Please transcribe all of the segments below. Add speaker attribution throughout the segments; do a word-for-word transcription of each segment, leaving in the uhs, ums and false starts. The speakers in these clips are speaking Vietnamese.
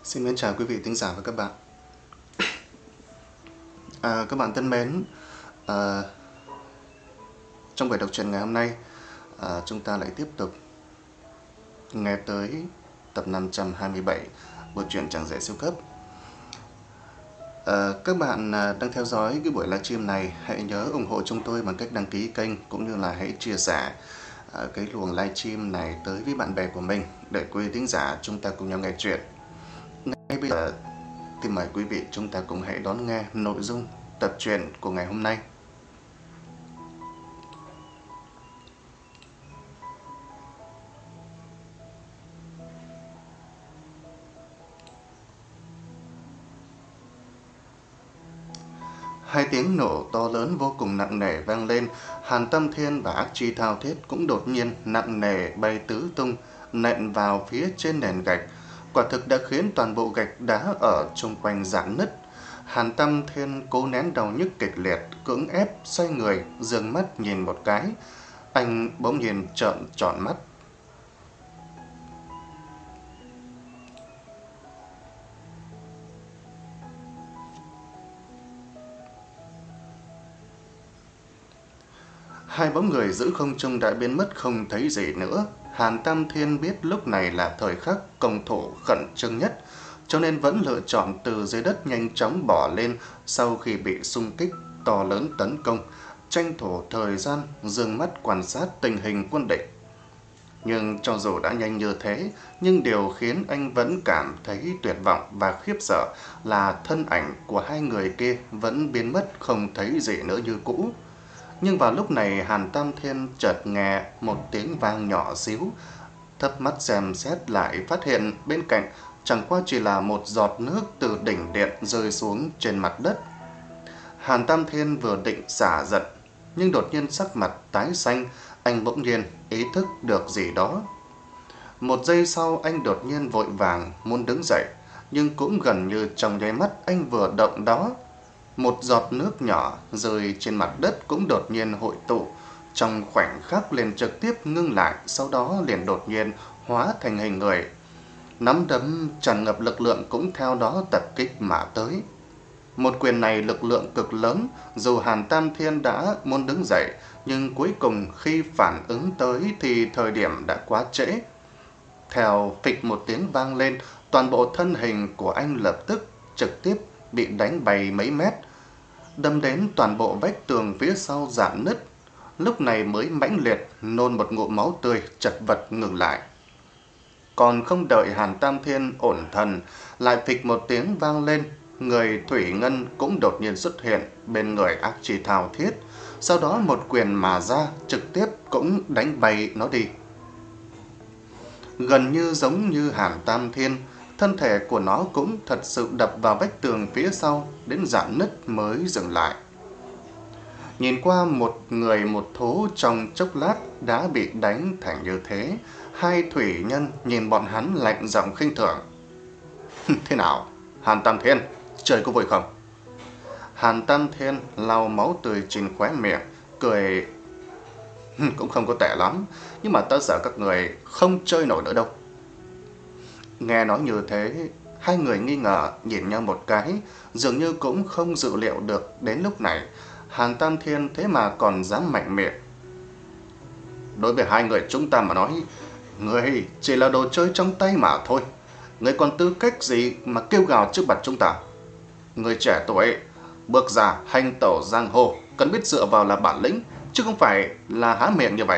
Speaker 1: Xin mến chào quý vị thính giả và các bạn. À, các bạn thân mến, à, trong buổi đọc truyện ngày hôm nay, à, chúng ta lại tiếp tục nghe tới tập năm trăm hai mươi bảy bộ truyện Chàng Rể Siêu Cấp. À, các bạn đang theo dõi cái buổi livestream này, hãy nhớ ủng hộ chúng tôi bằng cách đăng ký kênh cũng như là hãy chia sẻ à, cái luồng livestream này tới với bạn bè của mình để quý thính giả chúng ta cùng nhau nghe chuyện. Ngay bây giờ thì mời quý vị chúng ta cùng hãy đón nghe nội dung tập truyện của ngày hôm nay. Hai tiếng nổ to lớn vô cùng nặng nề vang lên. Hàn Tâm Thiên và Ác Chi Thao Thiết cũng đột nhiên nặng nề bay tứ tung, nện vào phía trên nền gạch. Quả thực đã khiến toàn bộ gạch đá ở xung quanh rạn nứt. Hàn Tâm Thiên cố nén đau nhức kịch liệt, cưỡng ép xoay người, dương mắt nhìn một cái. Anh bỗng nhiên trợn tròn mắt. Hai bóng người giữ không trung đã biến mất không thấy gì nữa. Hàn Tam Thiên biết lúc này là thời khắc công thủ khẩn trương nhất, cho nên vẫn lựa chọn từ dưới đất nhanh chóng bỏ lên sau khi bị xung kích to lớn tấn công, tranh thủ thời gian dương mắt quan sát tình hình quân địch. Nhưng cho dù đã nhanh như thế, nhưng điều khiến anh vẫn cảm thấy tuyệt vọng và khiếp sợ là thân ảnh của hai người kia vẫn biến mất không thấy gì nữa như cũ. Nhưng vào lúc này Hàn Tam Thiên chợt nghe một tiếng vang nhỏ xíu, thấp mắt xem xét lại phát hiện bên cạnh chẳng qua chỉ là một giọt nước từ đỉnh điện rơi xuống trên mặt đất. Hàn Tam Thiên vừa định xả giận, nhưng đột nhiên sắc mặt tái xanh, anh bỗng nhiên ý thức được gì đó. Một giây sau anh đột nhiên vội vàng muốn đứng dậy, nhưng cũng gần như trong nháy mắt anh vừa động đó, một giọt nước nhỏ rơi trên mặt đất cũng đột nhiên hội tụ, trong khoảnh khắc liền trực tiếp ngưng lại, sau đó liền đột nhiên hóa thành hình người. Nắm đấm tràn ngập lực lượng cũng theo đó tập kích mà tới. Một quyền này lực lượng cực lớn, dù Hàn Tam Thiên đã muốn đứng dậy, nhưng cuối cùng khi phản ứng tới thì thời điểm đã quá trễ. Theo phịch một tiếng vang lên, toàn bộ thân hình của anh lập tức trực tiếp bị đánh bay mấy mét, đâm đến toàn bộ vách tường phía sau rạn nứt. Lúc này mới mãnh liệt nôn một ngụm máu tươi, chật vật ngừng lại. Còn không đợi Hàn Tam Thiên ổn thần, lại phịch một tiếng vang lên, người Thủy Ngân cũng đột nhiên xuất hiện bên người Ác Chi Thao Thiết, sau đó một quyền mà ra trực tiếp cũng đánh bay nó đi. Gần như giống như Hàn Tam Thiên, thân thể của nó cũng thật sự đập vào vách tường phía sau, đến rạn nứt mới dừng lại. Nhìn qua một người một thú trong chốc lát đã bị đánh thành như thế, hai thủy nhân nhìn bọn hắn lạnh giọng khinh thường. Thế nào, Hàn Tam Thiên, chơi có vui không? Hàn Tam Thiên lau máu tươi trên khóe miệng, cười. Cũng không có tệ lắm, nhưng mà tớ sợ các người không chơi nổi nữa đâu. Nghe nói như thế, hai người nghi ngờ nhìn nhau một cái, dường như cũng không dự liệu được đến lúc này Hàn Tam Thiên thế mà còn dám mạnh miệng. Đối với hai người chúng ta mà nói, người chỉ là đồ chơi trong tay mà thôi. Người còn tư cách gì mà kêu gào trước mặt chúng ta? Người trẻ tuổi bước ra hành tẩu giang hồ cần biết dựa vào là bản lĩnh, chứ không phải là há miệng như vậy.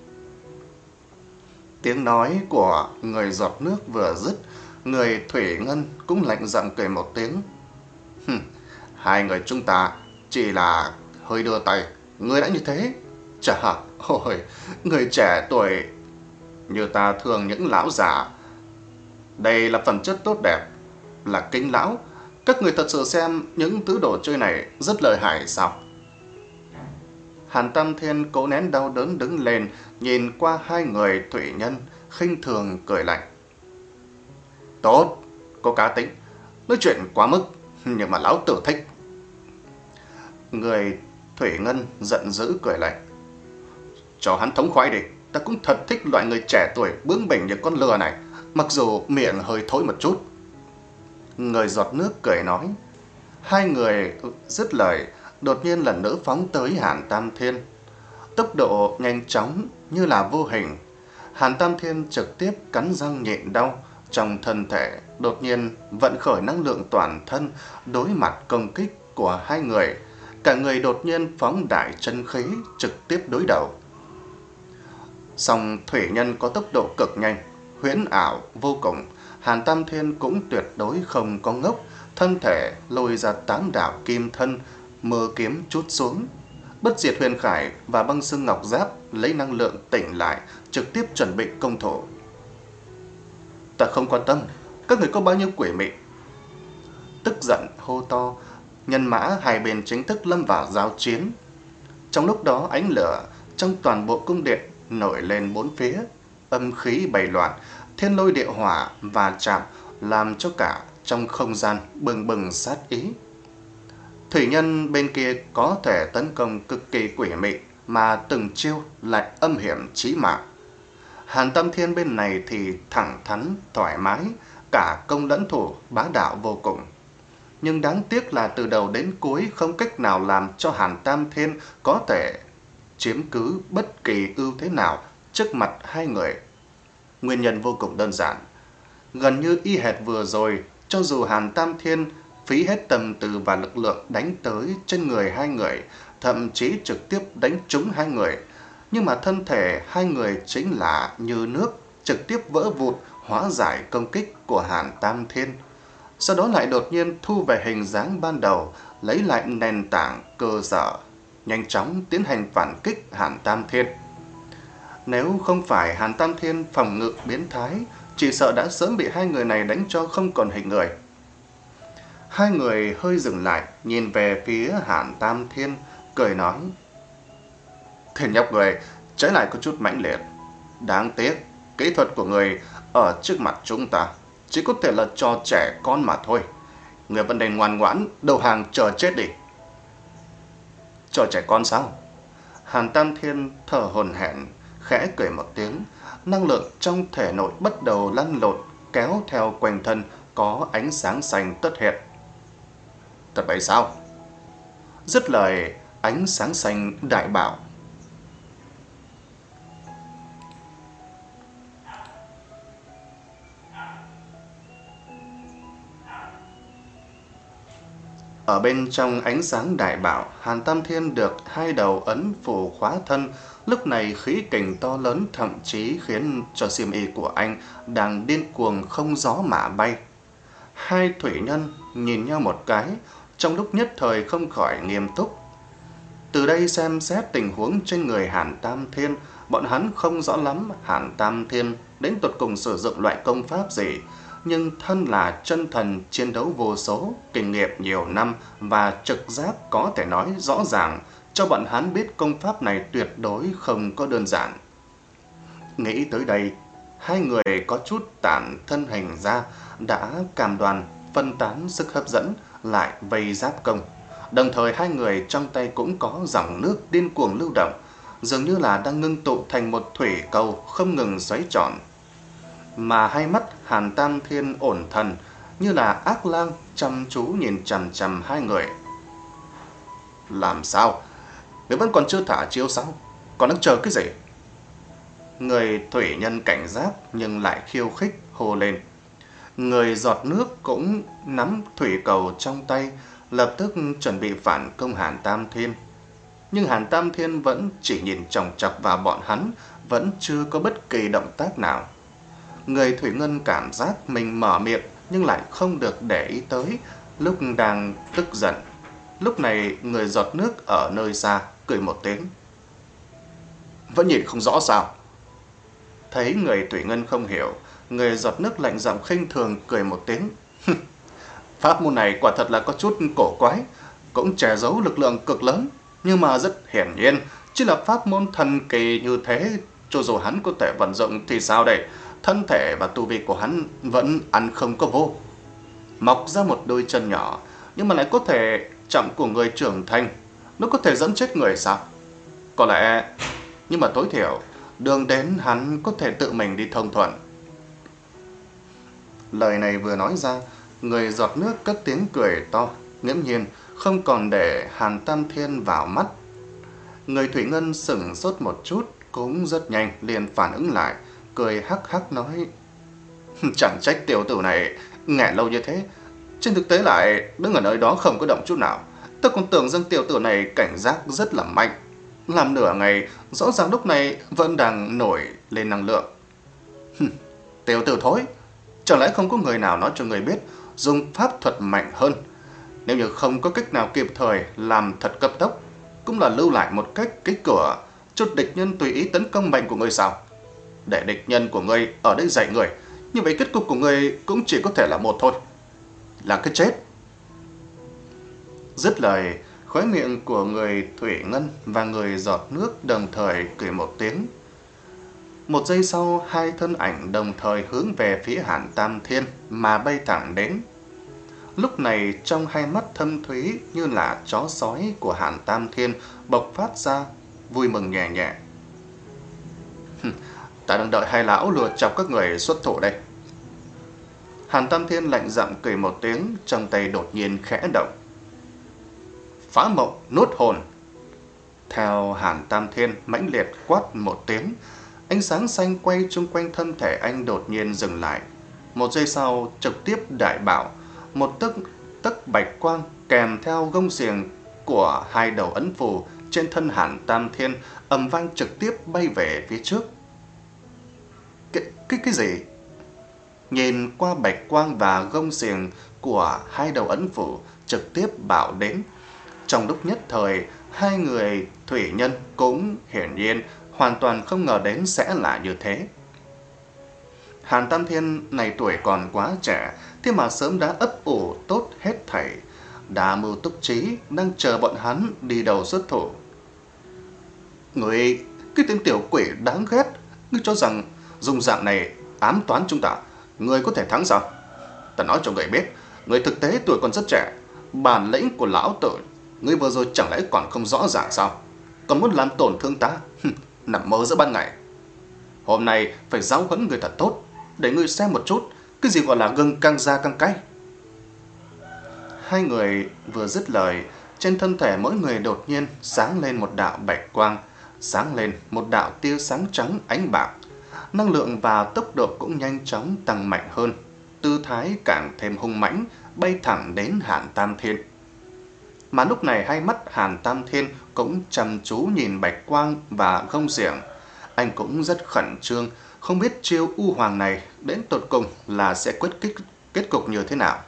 Speaker 1: Tiếng nói của người giọt nước vừa dứt, người Thủy Ngân cũng lạnh giọng cười một tiếng. Hai người chúng ta chỉ là hơi đưa tay, người đã như thế. Chà, ôi, người trẻ tuổi như ta thường những lão già. Đây là phẩm chất tốt đẹp, là kính lão. Các người thật sự xem những thứ đồ chơi này rất lợi hại sao? Hàn Tam Thiên cố nén đau đớn đứng lên, nhìn qua hai người thủy nhân, khinh thường cười lạnh. Tốt, có cá tính, nói chuyện quá mức, nhưng mà lão tử thích. Người Thủy Ngân giận dữ cười lạnh. Cho hắn thống khoái đi, ta cũng thật thích loại người trẻ tuổi bướng bỉnh như con lừa này, mặc dù miệng hơi thối một chút. Người giọt nước cười nói. Hai người dứt lời, đột nhiên lần nữa phóng tới Hàn Tam Thiên. Tốc độ nhanh chóng như là vô hình. Hàn Tam Thiên trực tiếp cắn răng nhịn đau, trong thân thể đột nhiên vận khởi năng lượng toàn thân đối mặt công kích của hai người. Cả người đột nhiên phóng đại chân khí trực tiếp đối đầu. Song thủy nhân có tốc độ cực nhanh, huyễn ảo vô cùng. Hàn Tam Thiên cũng tuyệt đối không có ngốc, thân thể lôi ra tám đạo kim thân, mơ kiếm chút xuống. Bất diệt huyền khải và băng xương ngọc giáp lấy năng lượng tỉnh lại, trực tiếp chuẩn bị công thủ. Ta không quan tâm, các người có bao nhiêu quỷ mị. Tức giận hô to, nhân mã hai bên chính thức lâm vào giao chiến. Trong lúc đó ánh lửa trong toàn bộ cung điện nổi lên bốn phía, âm khí bày loạn, thiên lôi địa hỏa và chạm làm cho cả trong không gian bừng bừng sát ý. Thủy nhân bên kia có thể tấn công cực kỳ quỷ mị, mà từng chiêu lại âm hiểm chí mạng. Hàn Tam Thiên bên này thì thẳng thắn, thoải mái, cả công lẫn thủ bá đạo vô cùng. Nhưng đáng tiếc là từ đầu đến cuối không cách nào làm cho Hàn Tam Thiên có thể chiếm cứ bất kỳ ưu thế nào trước mặt hai người. Nguyên nhân vô cùng đơn giản. Gần như y hệt vừa rồi, cho dù Hàn Tam Thiên phí hết tâm tư và lực lượng đánh tới trên người hai người, thậm chí trực tiếp đánh trúng hai người, nhưng mà thân thể hai người chính là như nước, trực tiếp vỡ vụn hóa giải công kích của Hàn Tam Thiên. Sau đó lại đột nhiên thu về hình dáng ban đầu, lấy lại nền tảng cơ sở, nhanh chóng tiến hành phản kích Hàn Tam Thiên. Nếu không phải Hàn Tam Thiên phòng ngự biến thái, chỉ sợ đã sớm bị hai người này đánh cho không còn hình người. Hai người hơi dừng lại, nhìn về phía Hàn Tam Thiên, cười nói. Thiên nhóc người trái lại có chút mãnh liệt. Đáng tiếc, kỹ thuật của người ở trước mặt chúng ta chỉ có thể là cho trẻ con mà thôi. Người vẫn nên ngoan ngoãn, đầu hàng chờ chết đi. Cho trẻ con sao? Hàn Tam Thiên thở hổn hển, khẽ cười một tiếng. Năng lượng trong thể nội bắt đầu lăn lộn, kéo theo quanh thân có ánh sáng xanh tất hiện. Thật vậy sao? Dứt lời, ánh sáng xanh đại bảo. Ở bên trong ánh sáng đại bảo, Hàn Tam Thiên được hai đầu ấn phù khóa thân. Lúc này khí kình to lớn thậm chí khiến cho xiêm y của anh đang điên cuồng không gió mà bay. Hai thủy nhân nhìn nhau một cái, trong lúc nhất thời không khỏi nghiêm túc. Từ đây xem xét tình huống trên người Hàn Tam Thiên, bọn hắn không rõ lắm Hàn Tam Thiên đến tột cùng sử dụng loại công pháp gì, nhưng thân là chân thần chiến đấu vô số, kinh nghiệm nhiều năm và trực giác có thể nói rõ ràng cho bọn hắn biết công pháp này tuyệt đối không có đơn giản. Nghĩ tới đây, hai người có chút tản thân hình ra, đã cam đoan phân tán sức hấp dẫn lại vây giáp công. Đồng thời hai người trong tay cũng có dòng nước điên cuồng lưu động, dường như là đang ngưng tụ thành một thủy cầu không ngừng xoáy tròn. Mà hai mắt Hàn Tam Thiên ổn thần, như là ác lang chăm chú nhìn chằm chằm hai người. Làm sao? Nếu vẫn còn chưa thả chiêu sao? Còn đang chờ cái gì? Người thủy nhân cảnh giác nhưng lại khiêu khích hô lên. Người giọt nước cũng nắm thủy cầu trong tay, lập tức chuẩn bị phản công Hàn Tam Thiên. Nhưng Hàn Tam Thiên vẫn chỉ nhìn chòng chọc vào bọn hắn, vẫn chưa có bất kỳ động tác nào. Người thủy ngân cảm giác mình mở miệng nhưng lại không được để ý tới, lúc đang tức giận. Lúc này người giọt nước ở nơi xa cười một tiếng. Vẫn nhìn không rõ sao? Thấy người thủy ngân không hiểu, người giọt nước lạnh giọng khinh thường cười một tiếng. Pháp môn này quả thật là có chút cổ quái, cũng che giấu lực lượng cực lớn, nhưng mà rất hiển nhiên chỉ là pháp môn thần kỳ như thế. Cho dù hắn có thể vận dụng thì sao đây? Thân thể và tu vi của hắn vẫn ăn không có vô. Mọc ra một đôi chân nhỏ, nhưng mà lại có thể chậm của người trưởng thành. Nó có thể dẫn chết người sao? Có lẽ, nhưng mà tối thiểu đường đến hắn có thể tự mình đi thông thuận. Lời này vừa nói ra, Người giọt nước cất tiếng cười to, nghiễm nhiên không còn để Hàn Tam Thiên vào mắt. Người thủy ngân sững sốt một chút, cũng rất nhanh liền phản ứng lại, cười hắc hắc nói: chẳng trách tiểu tử này nghẹn lâu như thế, trên thực tế lại đứng ở nơi đó không có động chút nào. Tôi còn tưởng rằng tiểu tử này cảnh giác rất là mạnh, làm nửa ngày rõ ràng lúc này vẫn đang nổi lên năng lượng. Tiểu tử thối, chẳng lẽ không có người nào nói cho người biết dùng pháp thuật mạnh hơn? Nếu như không có cách nào kịp thời làm thật cấp tốc, cũng là lưu lại một cách cái cửa, cho địch nhân tùy ý tấn công mệnh của người sao? Để địch nhân của ngươi ở đây dạy người, như vậy kết cục của ngươi cũng chỉ có thể là một thôi, là cái chết. Dứt lời, khóe miệng của người thủy ngân và người giọt nước đồng thời cười một tiếng. Một giây sau, hai thân ảnh đồng thời hướng về phía Hàn Tam Thiên mà bay thẳng đến. Lúc này trong hai mắt thâm thúy như là chó sói của Hàn Tam Thiên bộc phát ra vui mừng nhẹ nhẹ. Ta đang đợi hai lão lừa chọc các người xuất thủ đây. Hàn Tam Thiên lạnh giọng cười một tiếng, trong tay đột nhiên khẽ động. Phá mộng nuốt hồn. Theo Hàn Tam Thiên mãnh liệt quát một tiếng, ánh sáng xanh quay chung quanh thân thể anh đột nhiên dừng lại. Một giây sau trực tiếp đại bạo, một tấc tấc bạch quang kèm theo gông xiềng của hai đầu ấn phù trên thân Hàn Tam Thiên ầm vang trực tiếp bay về phía trước. Cái cái cái gì? Nhìn qua bạch quang và gông xiềng của hai đầu ấn phù trực tiếp bạo đến, trong lúc nhất thời hai người thủy nhân cũng hiển nhiên hoàn toàn không ngờ đến sẽ là như thế. Hàn Tam Thiên này tuổi còn quá trẻ, thế mà sớm đã ấp ủ tốt hết thảy, đã mưu túc trí, đang chờ bọn hắn đi đầu xuất thủ. Người, cái tên tiểu quỷ đáng ghét, ngươi cho rằng dùng dạng này ám toán chúng ta, ngươi có thể thắng sao? Ta nói cho người biết, người thực tế tuổi còn rất trẻ, bản lĩnh của lão tử ngươi vừa rồi chẳng lẽ còn không rõ ràng sao? Còn muốn làm tổn thương ta? Nằm mơ giữa ban ngày. Hôm nay phải giáo huấn người thật tốt, để ngươi xem một chút cái gì gọi là gừng càng già càng cay. Hai người vừa dứt lời, trên thân thể mỗi người đột nhiên sáng lên một đạo bạch quang, sáng lên một đạo tia sáng trắng ánh bạc. Năng lượng và tốc độ cũng nhanh chóng tăng mạnh hơn, tư thái càng thêm hung mãnh, bay thẳng đến Hàn Tam Thiên. Mà lúc này hai mắt Hàn Tam Thiên cũng chăm chú nhìn bạch quang và gông xiềng. Anh cũng rất khẩn trương, không biết chiêu u hoàng này đến tột cùng là sẽ quyết kích kết cục như thế nào.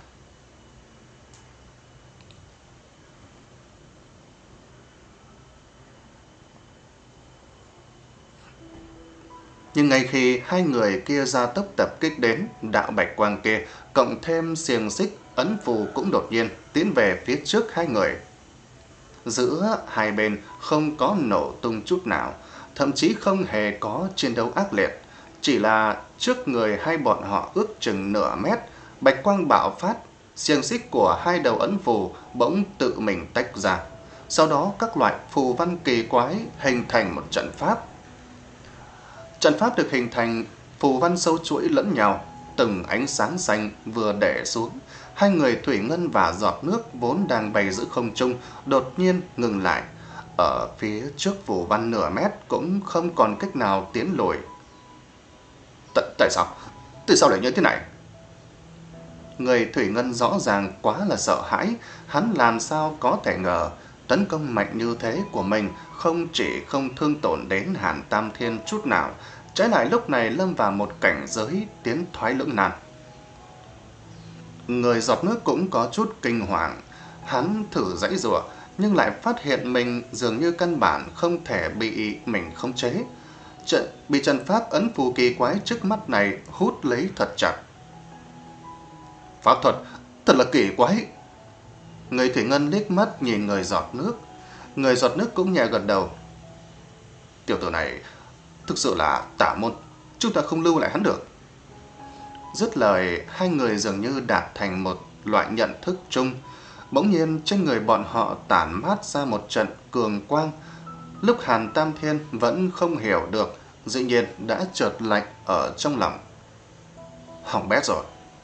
Speaker 1: Nhưng ngay khi hai người kia ra tốc tập kích đến, đạo bạch quang kia cộng thêm xiềng xích ấn phù cũng đột nhiên tiến về phía trước hai người. Giữa hai bên không có nổ tung chút nào, thậm chí không hề có chiến đấu ác liệt, chỉ là trước người hai bọn họ ước chừng nửa mét, bạch quang bạo phát, xiềng xích của hai đầu ấn phù bỗng tự mình tách ra. Sau đó các loại phù văn kỳ quái hình thành một trận pháp. Trận pháp được hình thành phù văn sâu chuỗi lẫn nhau, từng ánh sáng xanh vừa để xuống. Hai người thủy ngân và giọt nước vốn đang bay giữa không trung đột nhiên ngừng lại. Ở phía trước phù văn nửa mét cũng không còn cách nào tiến lùi. Tại sao? Tại sao lại như thế này? Người thủy ngân rõ ràng quá là sợ hãi, hắn làm sao có thể ngờ tấn công mạnh như thế của mình không chỉ không thương tổn đến Hàn Tam Thiên chút nào, trái lại lúc này lâm vào một cảnh giới tiến thoái lưỡng nan. Người giọt nước cũng có chút kinh hoàng, hắn thử giãy giụa nhưng lại phát hiện mình dường như căn bản không thể bị mình khống chế. Trận bị trận pháp ấn phù kỳ quái trước mắt này hút lấy thật chặt. Pháp thuật thật là kỳ quái. Người thủy ngân liếc mắt nhìn người giọt nước, người giọt nước cũng nhẹ gật đầu. Tiểu tử này thực sự là tà môn, chúng ta không lưu lại hắn được. Dứt lời, hai người dường như đạt thành một loại nhận thức chung. Bỗng nhiên trên người bọn họ tản mát ra một trận cường quang. Lúc Hàn Tam Thiên vẫn không hiểu được, dĩ nhiên đã chợt lạnh ở trong lòng. Hỏng bét rồi.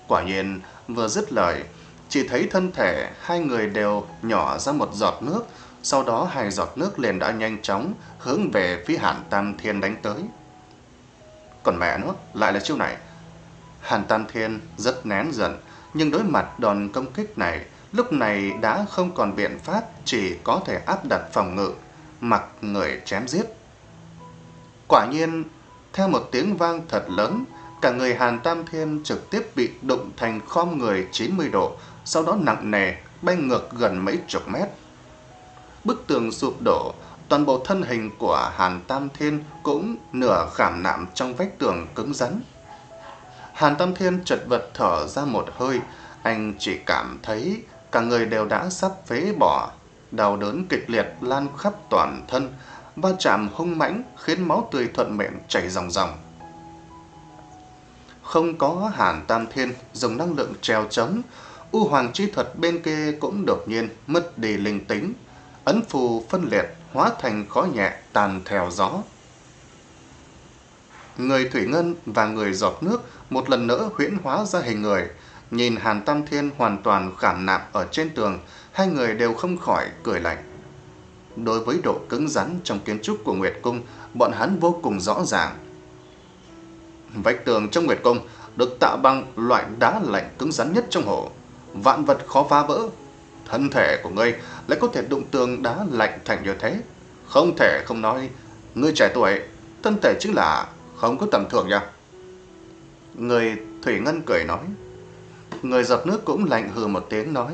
Speaker 1: Quả nhiên, vừa dứt lời, chỉ thấy thân thể hai người đều nhỏ ra một giọt nước, sau đó hai giọt nước liền đã nhanh chóng hướng về phía Hàn Tam Thiên đánh tới. Còn mẹ nó, lại là chiêu này. Hàn Tam Thiên rất nén giận, nhưng đối mặt đòn công kích này, lúc này đã không còn biện pháp, chỉ có thể áp đặt phòng ngự, mặc người chém giết. Quả nhiên, theo một tiếng vang thật lớn, cả người Hàn Tam Thiên trực tiếp bị đụng thành khom người chín mươi độ, sau đó nặng nề bay ngược gần mấy chục mét. Bức tường sụp đổ, toàn bộ thân hình của Hàn Tam Thiên cũng nửa khảm nạm trong vách tường cứng rắn. Hàn Tam Thiên chật vật thở ra một hơi, anh chỉ cảm thấy cả người đều đã sắp phế bỏ, đau đớn kịch liệt lan khắp toàn thân, va chạm hung mãnh khiến máu tươi thuận miệng chảy ròng ròng. Không có Hàn Tam Thiên dùng năng lượng treo chống, U Hoàng chi thuật bên kia cũng đột nhiên mất đi linh tính, ấn phù phân liệt hóa thành khói nhẹ tàn theo gió. Người thủy ngân và người giọt nước một lần nữa huyễn hóa ra hình người, nhìn Hàn Tam Thiên hoàn toàn khảm nạm ở trên tường, hai người đều không khỏi cười lạnh. Đối với độ cứng rắn trong kiến trúc của Nguyệt Cung, bọn hắn vô cùng rõ ràng. Vách tường trong Nguyệt Cung được tạo bằng loại đá lạnh cứng rắn nhất trong hồ, vạn vật khó phá vỡ. Thân thể của ngươi lại có thể đụng tường đá lạnh thành như thế, không thể không nói ngươi trẻ tuổi, thân thể chính là không có tầm thường nha. Người thủy ngân cười nói. Người giọt nước cũng lạnh hừ một tiếng nói.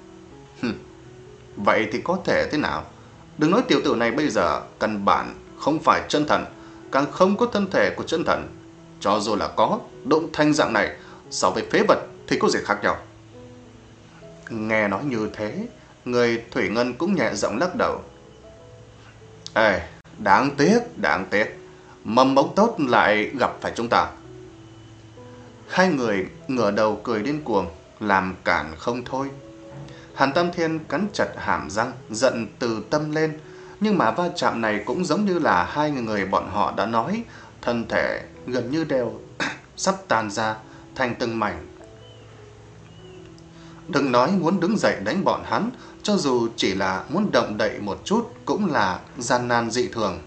Speaker 1: Vậy thì có thể thế nào? Đừng nói tiểu tử này bây giờ căn bản không phải chân thần, càng không có thân thể của chân thần. Cho dù là có, đụng thành dạng này, so với phế vật thì có gì khác nhau. Nghe nói như thế, người thủy ngân cũng nhẹ giọng lắc đầu. Ê, đáng tiếc, đáng tiếc, mầm mống tốt lại gặp phải chúng ta. Hai người ngửa đầu cười điên cuồng, làm cản không thôi. Hàn Tam Thiên cắn chặt hàm răng, giận từ tâm lên. Nhưng mà va chạm này cũng giống như là hai người bọn họ đã nói, thân thể gần như đều sắp tan ra thành từng mảnh. Đừng nói muốn đứng dậy đánh bọn hắn, cho dù chỉ là muốn động đậy một chút cũng là gian nan dị thường.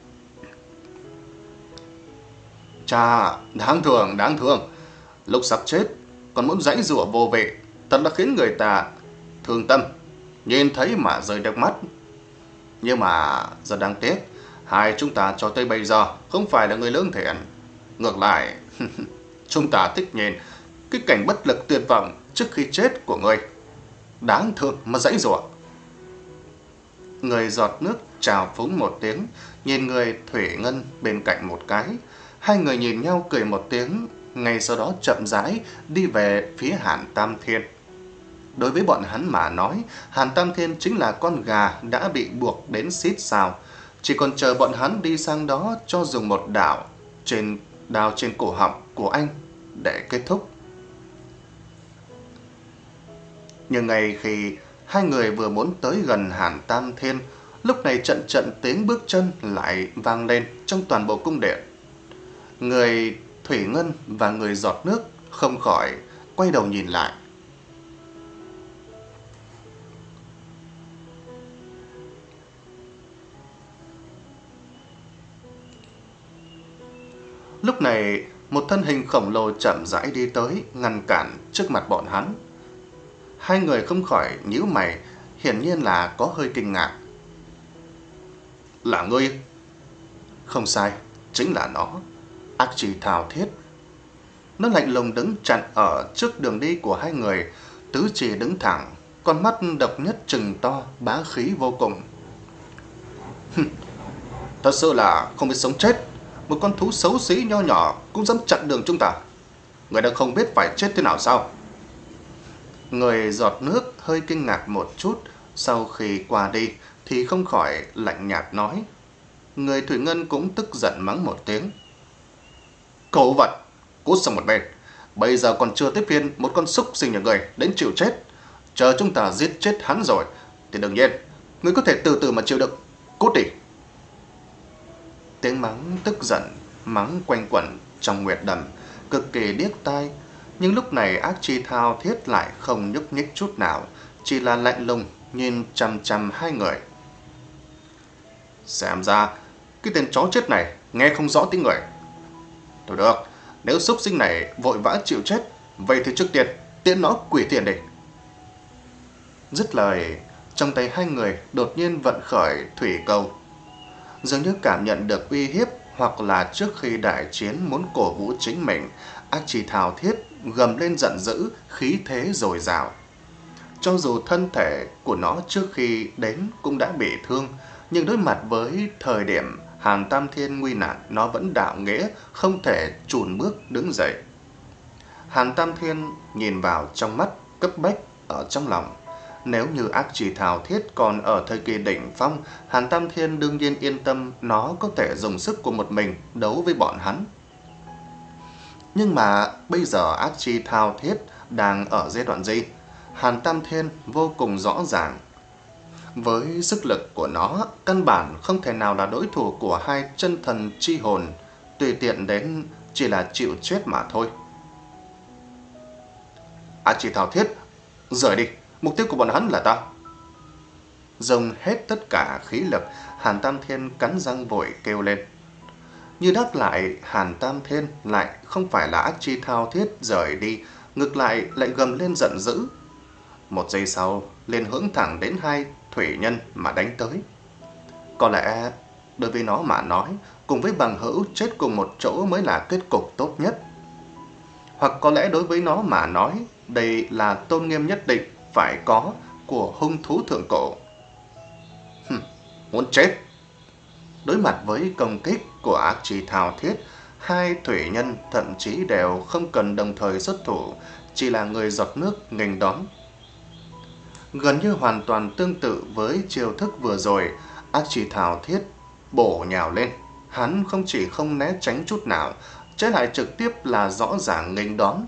Speaker 1: Chà, đáng thương, đáng thương. Lúc sắp chết còn muốn giãy giụa vô vị, thật là khiến người ta thương tâm, nhìn thấy mà rơi nước mắt. Nhưng mà rất đáng tiếc, hai chúng ta cho tới bây giờ không phải là người lương thiện. Ngược lại, chúng ta thích nhìn cái cảnh bất lực tuyệt vọng trước khi chết của ngươi. Đáng thương mà giãy giụa. Người giọt nước trào phúng một tiếng, nhìn người thủy ngân bên cạnh một cái. Hai người nhìn nhau cười một tiếng, ngay sau đó chậm rãi đi về phía Hàn Tam Thiên. Đối với bọn hắn mà nói, Hàn Tam Thiên chính là con gà đã bị buộc đến xít xào, chỉ còn chờ bọn hắn đi sang đó cho dùng một đao trên đao trên cổ họng của anh để kết thúc. Nhưng ngay khi hai người vừa muốn tới gần Hàn Tam Thiên, lúc này trận trận tiếng bước chân lại vang lên trong toàn bộ cung điện. Người thủy ngân và người giọt nước không khỏi quay đầu nhìn lại. Lúc này, một thân hình khổng lồ chậm rãi đi tới, ngăn cản trước mặt bọn hắn. Hai người không khỏi nhíu mày, hiển nhiên là có hơi kinh ngạc. Là ngươi? Không sai, chính là nó, ác trì thảo thiết. Nó lạnh lùng đứng chặn ở trước đường đi của hai người, tứ chỉ đứng thẳng, con mắt độc nhất trừng to, bá khí vô cùng. Thật sự là không biết sống chết, một con thú xấu xí nho nhỏ cũng dám chặn đường chúng ta. Người đã không biết phải chết thế nào sao? Người giọt nước hơi kinh ngạc một chút, sau khi qua đi thì không khỏi lạnh nhạt nói. Người thủy ngân cũng tức giận mắng một tiếng. Cẩu vật, cút sang một bên. Bây giờ còn chưa tới phiên một con súc sinh nhà người đến chịu chết. Chờ chúng ta giết chết hắn rồi thì đương nhiên người có thể từ từ mà chịu đựng. Cút đi. Tiếng mắng tức giận mắng quanh quẩn trong nguyệt đầm, cực kỳ điếc tai. Nhưng lúc này ác chi thao thiết lại không nhúc nhích chút nào, chỉ là lạnh lùng nhìn chằm chằm hai người. Xem ra cái tên chó chết này nghe không rõ tiếng người. Thôi được, nếu súc sinh này vội vã chịu chết, vậy thì trước tiên tiễn nó quỷ tiền đi. Dứt lời, trong tay hai người đột nhiên vận khởi thủy câu. Dường như cảm nhận được uy hiếp, hoặc là trước khi đại chiến muốn cổ vũ chính mình, ác chi thao thiết gầm lên giận dữ, khí thế dồi dào. Cho dù thân thể của nó trước khi đến cũng đã bị thương, nhưng đối mặt với thời điểm Hàn Tam Thiên nguy nạn, nó vẫn đạo nghĩa không thể chùn bước đứng dậy. Hàn Tam Thiên nhìn vào trong mắt, cấp bách ở trong lòng. Nếu như ác chi thao thiết còn ở thời kỳ đỉnh phong, Hàn Tam Thiên đương nhiên yên tâm nó có thể dùng sức của một mình đấu với bọn hắn. Nhưng mà bây giờ ác chi thao thiết đang ở giai đoạn gì? Hàn Tam Thiên vô cùng rõ ràng. Với sức lực của nó, căn bản không thể nào là đối thủ của hai chân thần chi hồn, tùy tiện đến chỉ là chịu chết mà thôi. Ác chi thao thiết, rời đi, mục tiêu của bọn hắn là ta. Dùng hết tất cả khí lực, Hàn Tam Thiên cắn răng vội kêu lên. Như đáp lại, Hàn Tam Thiên lại không phải là ác chi thao thiết rời đi, ngược lại lại gầm lên giận dữ. Một giây sau, liền hướng thẳng đến hai thủy nhân mà đánh tới. Có lẽ đối với nó mà nói, cùng với bằng hữu chết cùng một chỗ mới là kết cục tốt nhất. Hoặc có lẽ đối với nó mà nói, đây là tôn nghiêm nhất định phải có của hung thú thượng cổ. Hừm, muốn chết. Đối mặt với công kích của ác chi thao thiết, hai thủy nhân thậm chí đều không cần đồng thời xuất thủ, chỉ là người giọt nước nghênh đón. Gần như hoàn toàn tương tự với chiêu thức vừa rồi, ác chi thao thiết bổ nhào lên. Hắn không chỉ không né tránh chút nào, trái lại trực tiếp là rõ ràng nghênh đón.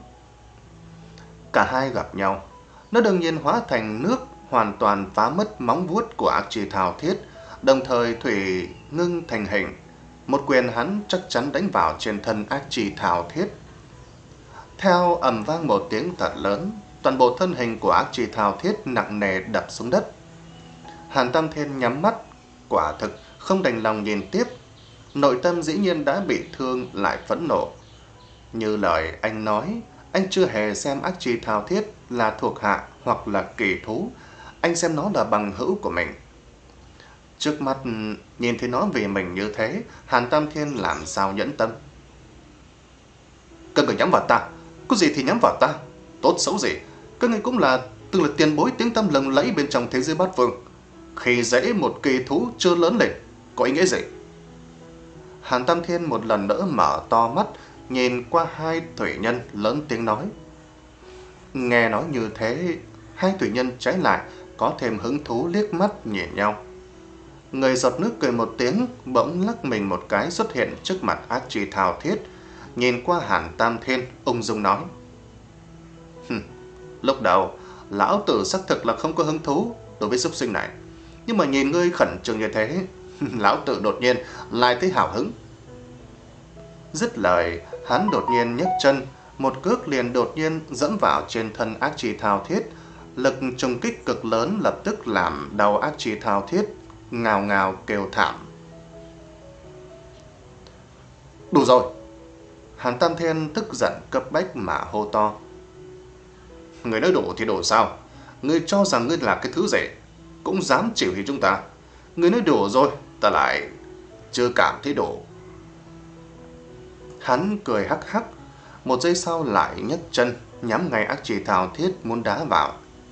Speaker 1: Cả hai gặp nhau, nó đương nhiên hóa thành nước, hoàn toàn phá mất móng vuốt của ác chi thao thiết, đồng thời thủy ngưng thành hình. Một quyền hắn chắc chắn đánh vào trên thân ác chi thao thiết. Theo ầm vang một tiếng thật lớn, toàn bộ thân hình của ác chi thao thiết nặng nề đập xuống đất. Hàn Tam Thiên nhắm mắt, quả thực không đành lòng nhìn tiếp. Nội tâm dĩ nhiên đã bị thương lại phẫn nộ. Như lời anh nói, anh chưa hề xem ác chi thao thiết là thuộc hạ hoặc là kỳ thú. Anh xem nó là bằng hữu của mình. Trước mắt nhìn thấy nó vì mình như thế, Hàn Tam Thiên làm sao nhẫn tâm. Các người nhắm vào ta, có gì thì nhắm vào ta. Tốt xấu gì, các người cũng là từng là tiền bối tiếng tăm lừng lẫy bên trong thế giới bát phương. Khi dễ một kỳ thú chưa lớn lên, có ý nghĩa gì? Hàn Tam Thiên một lần nữa mở to mắt, nhìn qua hai thủy nhân lớn tiếng nói. Nghe nói như thế, hai thủy nhân trái lại có thêm hứng thú liếc mắt nhìn nhau. Người giọt nước cười một tiếng, bỗng lắc mình một cái xuất hiện trước mặt ác chi thao thiết, nhìn qua Hàn Tam Thiên, ung dung nói. Lúc đầu, lão tử xác thực là không có hứng thú đối với súc sinh này, nhưng mà nhìn ngươi khẩn trương như thế, lão tử đột nhiên lại thấy hào hứng. Dứt lời, hắn đột nhiên nhấc chân, một cước liền đột nhiên dẫm vào trên thân ác chi thao thiết. Lực trùng kích cực lớn lập tức làm đau ác chi thao thiết ngào ngào kêu thảm. Đủ rồi! Hàn Tam Thiên tức giận cấp bách mà hô to. Người nói đủ thì đủ sao? Ngươi cho rằng ngươi là cái thứ gì cũng dám chịu thì chúng ta. Ngươi nói đủ rồi, ta lại chưa cảm thấy đủ. Hắn cười hắc hắc, một giây sau lại nhấc chân nhắm ngay ác chi thao thiết muốn đá vào.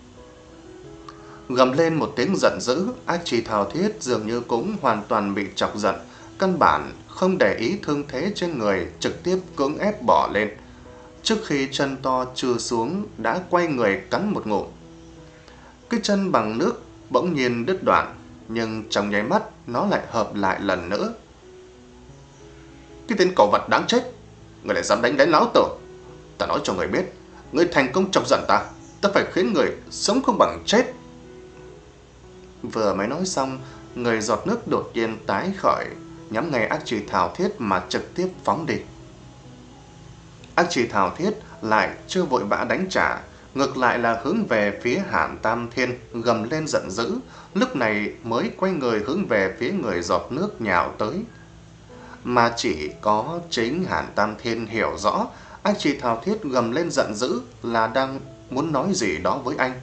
Speaker 1: Gầm lên một tiếng giận dữ, ác chi thao thiết dường như cũng hoàn toàn bị chọc giận, căn bản không để ý thương thế trên người, trực tiếp cưỡng ép bỏ lên. Trước khi chân to chưa xuống đã quay người cắn một ngụm. Cái chân bằng nước bỗng nhiên đứt đoạn, nhưng trong nháy mắt nó lại hợp lại lần nữa. Cái tên cẩu vật đáng chết, người lại dám đánh đánh lão tử. Ta nói cho người biết, người thành công chọc giận ta, ta phải khiến người sống không bằng chết. Vừa mới nói xong, người giọt nước đột nhiên tái khởi, nhắm ngay ác chi thao thiết mà trực tiếp phóng đi. Ác Trì Thảo Thiết lại chưa vội vã đánh trả, ngược lại là hướng về phía Hàn Tam Thiên gầm lên giận dữ, lúc này mới quay người hướng về phía người giọt nước nhào tới. Mà chỉ có chính Hàn Tam Thiên hiểu rõ Ác Trì Thảo Thiết gầm lên giận dữ là đang muốn nói gì đó với anh.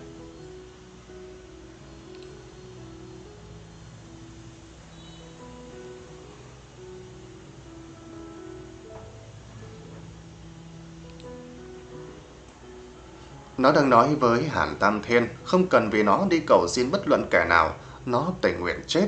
Speaker 1: Nó đang nói với Hàn Tam Thiên không cần vì nó đi cầu xin bất luận kẻ nào, nó tình nguyện chết.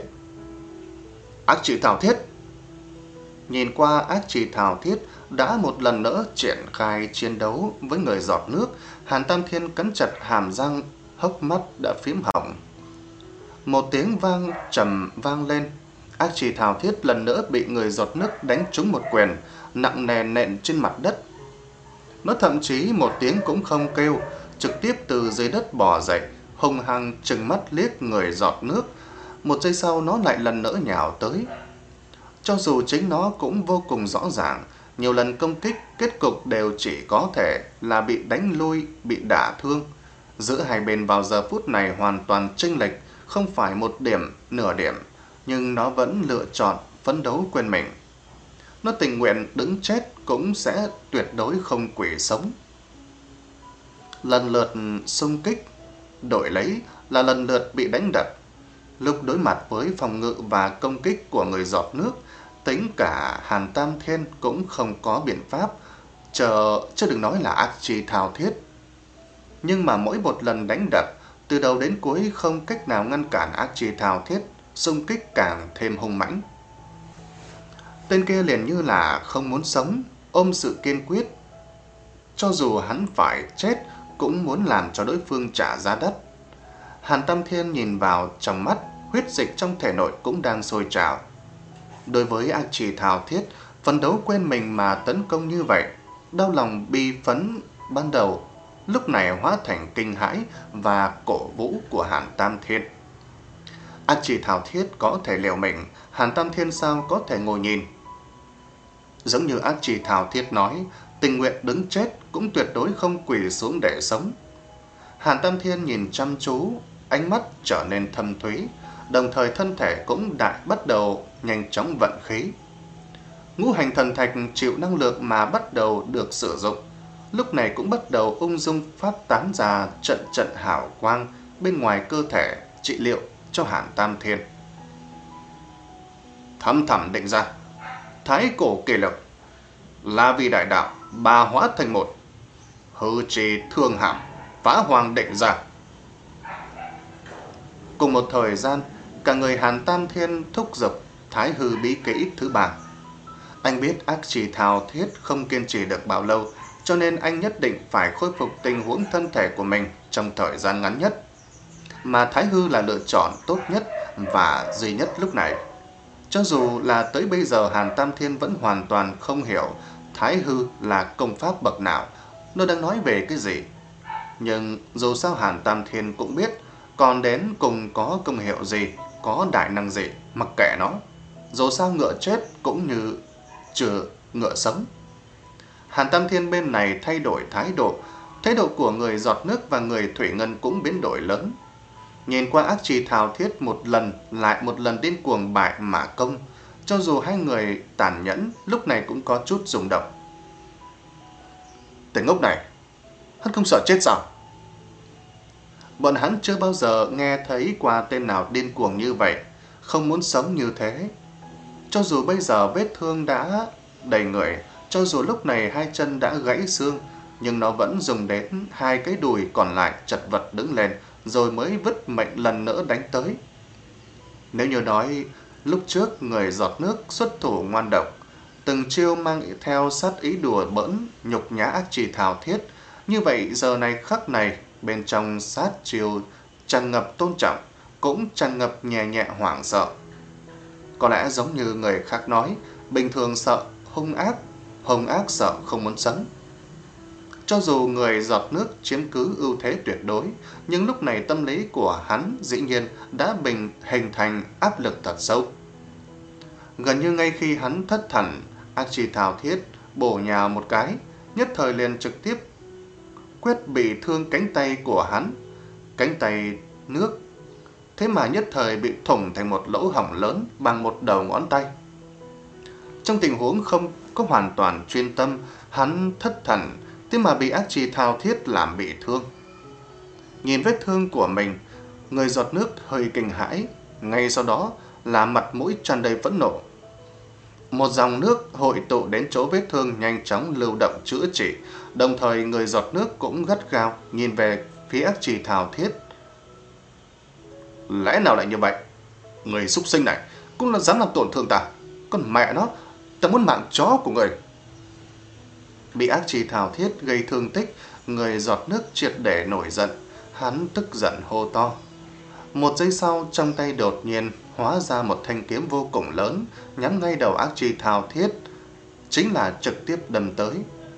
Speaker 1: Ác Trì Thảo Thiết. Nhìn qua Ác Trì Thảo Thiết đã một lần nữa triển khai chiến đấu với người giọt nước, Hàn Tam Thiên cắn chặt hàm răng, hốc mắt đã phím hồng. Một tiếng vang trầm vang lên, Ác Trì Thảo Thiết lần nữa bị người giọt nước đánh trúng một quyền, nặng nề nện trên mặt đất. Nó thậm chí một tiếng cũng không kêu, trực tiếp từ dưới đất bò dậy, hung hăng trừng mắt liếc người giọt nước. Một giây sau nó lại lần nữa nhào tới. Cho dù chính nó cũng vô cùng rõ ràng, nhiều lần công kích kết cục đều chỉ có thể là bị đánh lui, bị đả thương. Giữa hai bên vào giờ phút này hoàn toàn chênh lệch, không phải một điểm, nửa điểm, nhưng nó vẫn lựa chọn phấn đấu quên mình. Nó tình nguyện đứng chết cũng sẽ tuyệt đối không quỳ sống. Lần lượt xung kích, đổi lấy là lần lượt bị đánh đập. Lúc đối mặt với phòng ngự và công kích của người giọt nước, tính cả Hàn Tam Thiên cũng không có biện pháp, chờ chứ đừng nói là Ác Trì Thảo Thiết. Nhưng mà mỗi một lần đánh đập, từ đầu đến cuối không cách nào ngăn cản Ác Trì Thảo Thiết, xung kích càng thêm hung mãnh. Tên kia liền như là không muốn sống, ôm sự kiên quyết. Cho dù hắn phải chết, cũng muốn làm cho đối phương trả giá đắt. Hàn Tam Thiên nhìn vào trong mắt, huyết dịch trong thể nội cũng đang sôi trào. Đối với Ác Trì Thảo Thiết, phấn đấu quên mình mà tấn công như vậy, đau lòng bi phấn ban đầu, lúc này hóa thành kinh hãi và cổ vũ của Hàn Tam Thiên. Ác Trì Thảo Thiết có thể liều mình, Hàn Tam Thiên sao có thể ngồi nhìn. Giống như Ác Trì Thảo Thiết nói, tình nguyện đứng chết cũng tuyệt đối không quỳ xuống để sống. Hàn Tam Thiên nhìn chăm chú, ánh mắt trở nên thâm thúy, đồng thời thân thể cũng đại bắt đầu nhanh chóng vận khí. Ngũ hành thần thạch chịu năng lượng mà bắt đầu được sử dụng, lúc này cũng bắt đầu ung dung phát tán ra trận trận hào quang bên ngoài cơ thể trị liệu cho Hàn Tam Thiên. Thâm thẳm định ra, thái cổ kỷ lực, là vì đại đạo ba hóa thành một, hư trì thương hạm, phá hoàng định ra. Cùng một thời gian, cả người Hàn Tam Thiên thúc giục thái hư bí kỹ thứ ba. Anh biết Ác Trì Thảo Thiết không kiên trì được bao lâu, cho nên anh nhất định phải khôi phục tình huống thân thể của mình trong thời gian ngắn nhất. Mà thái hư là lựa chọn tốt nhất và duy nhất lúc này. Cho dù là tới bây giờ Hàn Tam Thiên vẫn hoàn toàn không hiểu thái hư là công pháp bậc nào, nó đang nói về cái gì. Nhưng dù sao Hàn Tam Thiên cũng biết, còn đến cùng có công hiệu gì, có đại năng gì, mặc kệ nó. Dù sao ngựa chết cũng như trừ ngựa sống. Hàn Tam Thiên bên này thay đổi thái độ, thái độ của người giọt nước và người thủy ngân cũng biến đổi lớn. Nhìn qua Ác Trì Thảo Thiết một lần lại một lần điên cuồng bại mà công, cho dù hai người tàn nhẫn lúc này cũng có chút rung động. Tên ngốc này, hắn không sợ chết sao? Bọn hắn chưa bao giờ nghe thấy qua tên nào điên cuồng như vậy, không muốn sống như thế. Cho dù bây giờ vết thương đã đầy người, cho dù lúc này hai chân đã gãy xương, nhưng nó vẫn dùng đến hai cái đùi còn lại chật vật đứng lên, rồi mới vứt mệnh lần nữa đánh tới. Nếu như nói lúc trước người giọt nước xuất thủ ngoan độc, từng chiêu mang theo sát ý đùa bỡn, nhục nhã Ác Trì Thảo Thiết, như vậy giờ này khắc này bên trong sát chiêu tràn ngập tôn trọng, cũng tràn ngập nhẹ nhẹ hoảng sợ. Có lẽ giống như người khác nói, bình thường sợ hung ác, hung ác sợ không muốn sống. Cho dù người giọt nước chiếm cứ ưu thế tuyệt đối, nhưng lúc này tâm lý của hắn dĩ nhiên đã bình hình thành áp lực thật sâu. Gần như ngay khi hắn thất thần, Ác Trì Thảo Thiết bổ nhào một cái, nhất thời liền trực tiếp quét bị thương cánh tay của hắn. Cánh tay nước thế mà nhất thời bị thủng thành một lỗ hổng lớn bằng một đầu ngón tay. Trong tình huống không có hoàn toàn chuyên tâm, hắn thất thần, thế mà bị ác chi thao thiết làm bị thương. Nhìn vết thương của mình, người giọt nước hơi kinh hãi, ngay sau đó là mặt mũi tràn đầy phẫn nộ. Một dòng nước hội tụ đến chỗ vết thương nhanh chóng lưu động chữa trị, đồng thời người giọt nước cũng gắt gao nhìn về phía ác trì thao thiết. Lẽ nào lại như vậy? Người súc sinh này cũng là dám làm tổn thương ta. Con mẹ nó, ta muốn mạng chó của người. Bị ác trì thao thiết gây thương tích, người giọt nước triệt để nổi giận. Hắn tức giận hô to. Một giây sau, trong tay đột nhiên hóa ra một thanh kiếm vô cùng lớn, nhắm ngay đầu ác trì thao thiết, chính là trực tiếp đâm tới.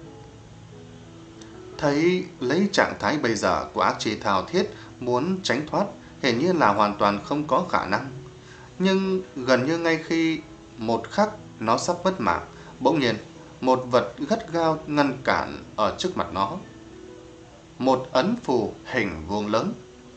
Speaker 1: Thấy lấy trạng thái bây giờ của ác trì thao thiết, muốn tránh thoát hiển nhiên là hoàn toàn không có khả năng. Nhưng gần như ngay khi một khắc nó sắp mất mạng, bỗng nhiên một vật gắt gao ngăn cản ở trước mặt nó. Một ấn phù hình vuông lớn.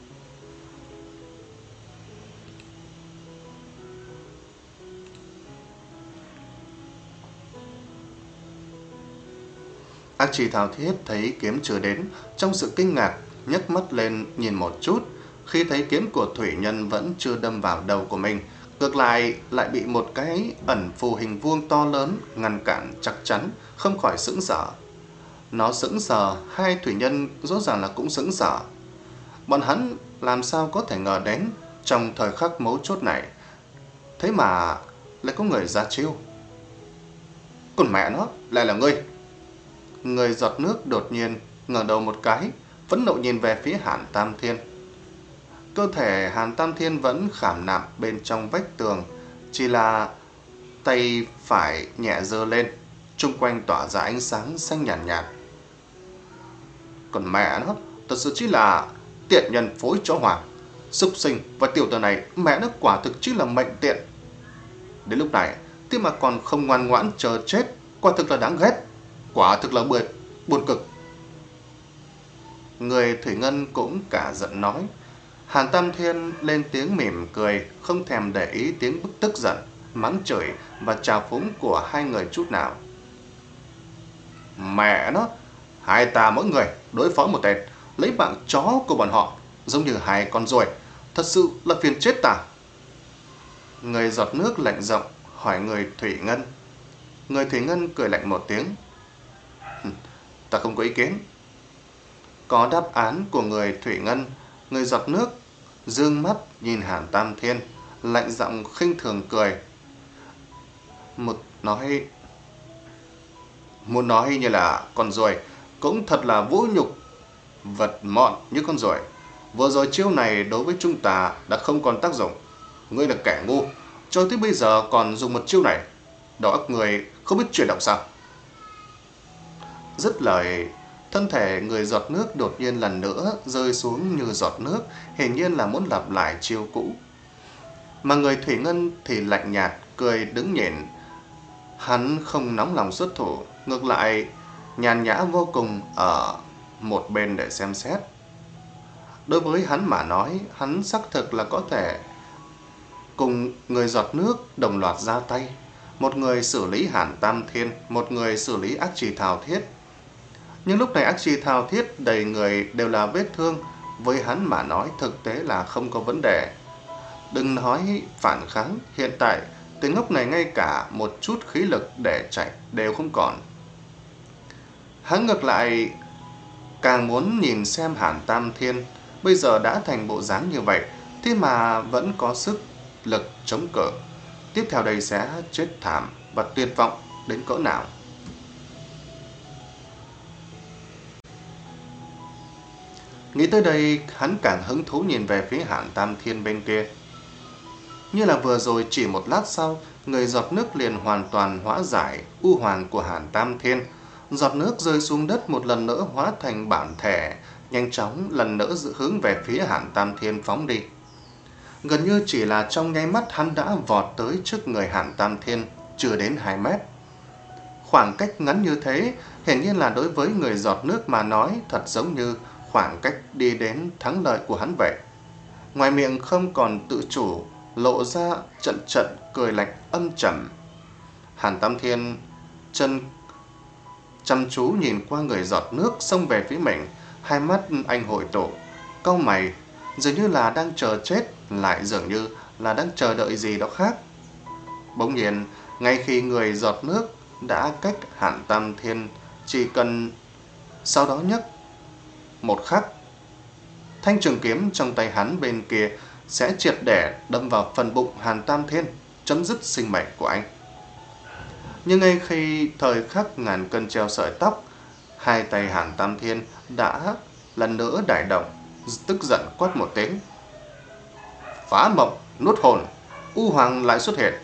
Speaker 1: Ác trì thao thiết thấy kiếm chưa đến, trong sự kinh ngạc nhấc mắt lên nhìn một chút. Khi thấy kiếm của thủy nhân vẫn chưa đâm vào đầu của mình, ngược lại lại bị một cái ẩn phù hình vuông to lớn ngăn cản chắc chắn, không khỏi sững sờ. Nó sững sờ, hai thủy nhân rõ ràng là cũng sững sờ. Bọn hắn làm sao có thể ngờ đến trong thời khắc mấu chốt này, thế mà lại có người ra chiêu. Còn mẹ nó, lại là ngươi. Người giọt nước đột nhiên ngẩng đầu một cái, phẫn nộ nhìn về phía Hàn Tam Thiên. Cơ thể Hàn Tam Thiên vẫn khảm nạm bên trong vách tường, chỉ là tay phải nhẹ giơ lên, chung quanh tỏa ra ánh sáng xanh nhàn nhạt, nhạt. Còn mẹ nó, thật sự chỉ là tiện nhân phối chó hoàng, súc sinh và tiểu tử này, mẹ nó quả thực chỉ là mệnh tiện. Đến lúc này, thế mà còn không ngoan ngoãn chờ chết, quả thực là đáng ghét, quả thực là buồn, buồn cực. Người thủy ngân cũng cả giận nói. Hàn Tam Thiên lên tiếng mỉm cười, không thèm để ý tiếng bức tức giận, mắng chửi và trào phúng của hai người chút nào. Mẹ nó, hai ta mỗi người đối phó một tên, lấy mạng chó của bọn họ giống như hai con ruồi, thật sự là phiền chết ta. Người giọt nước lạnh giọng hỏi người thủy ngân. Người thủy ngân cười lạnh một tiếng. Ta không có ý kiến. Có đáp án của người thủy ngân, người giọt nước dương mắt nhìn Hàn Tam Thiên, lạnh giọng khinh thường cười. Một nói muốn nói như là con ruồi cũng thật là vũ nhục, vật mọn như con ruồi. Vừa rồi chiêu này đối với chúng ta đã không còn tác dụng. Ngươi là kẻ ngu, cho tới bây giờ còn dùng một chiêu này, đầu óc người không biết chuyển động sao? Dứt lời, thân thể người giọt nước đột nhiên lần nữa rơi xuống như giọt nước, hiển nhiên là muốn lặp lại chiêu cũ. Mà người thủy ngân thì lạnh nhạt, cười đứng nhìn. Hắn không nóng lòng xuất thủ, ngược lại nhàn nhã vô cùng ở một bên để xem xét. Đối với hắn mà nói, hắn xác thực là có thể cùng người giọt nước đồng loạt ra tay. Một người xử lý Hàn Tam Thiên, một người xử lý ác trì thao thiết. Nhưng lúc này ác trì thao thiết đầy người đều là vết thương, với hắn mà nói thực tế là không có vấn đề. Đừng nói phản kháng, hiện tại tên ngốc này ngay cả một chút khí lực để chạy đều không còn. Hắn ngược lại càng muốn nhìn xem Hàn Tam Thiên bây giờ đã thành bộ dáng như vậy, thế mà vẫn có sức lực chống cự. Tiếp theo đây sẽ chết thảm và tuyệt vọng đến cỡ nào. Nghĩ tới đây, hắn càng hứng thú nhìn về phía Hàn Tam Thiên bên kia. Như là vừa rồi, chỉ một lát sau, người giọt nước liền hoàn toàn hóa giải u hoàng của Hàn Tam Thiên. Giọt nước rơi xuống đất một lần nữa hóa thành bản thể, nhanh chóng lần nữa hướng về phía Hàn Tam Thiên phóng đi. Gần như chỉ là trong nháy mắt hắn đã vọt tới trước người Hàn Tam Thiên, chưa đến hai mét. Khoảng cách ngắn như thế, hiển nhiên là đối với người giọt nước mà nói thật giống như khoảng cách đi đến thắng lợi của hắn vậy. Ngoài miệng không còn tự chủ, lộ ra trận trận cười lạnh âm trầm. Hàn Tam Thiên chân chăm chú nhìn qua người giọt nước xông về phía mình, hai mắt anh hội tụ, cau mày, dường như là đang chờ chết, lại dường như là đang chờ đợi gì đó khác. Bỗng nhiên, ngay khi người giọt nước đã cách Hàn Tam Thiên chỉ cần sau đó nhấc một khắc, thanh trường kiếm trong tay hắn bên kia sẽ triệt để đâm vào phần bụng Hàn Tam Thiên, chấm dứt sinh mệnh của anh. Nhưng ngay khi thời khắc ngàn cân treo sợi tóc, hai tay Hàn Tam Thiên đã lần nữa đại động, tức giận quát một tiếng. Phá mộng, nuốt hồn, U Hoàng lại xuất hiện.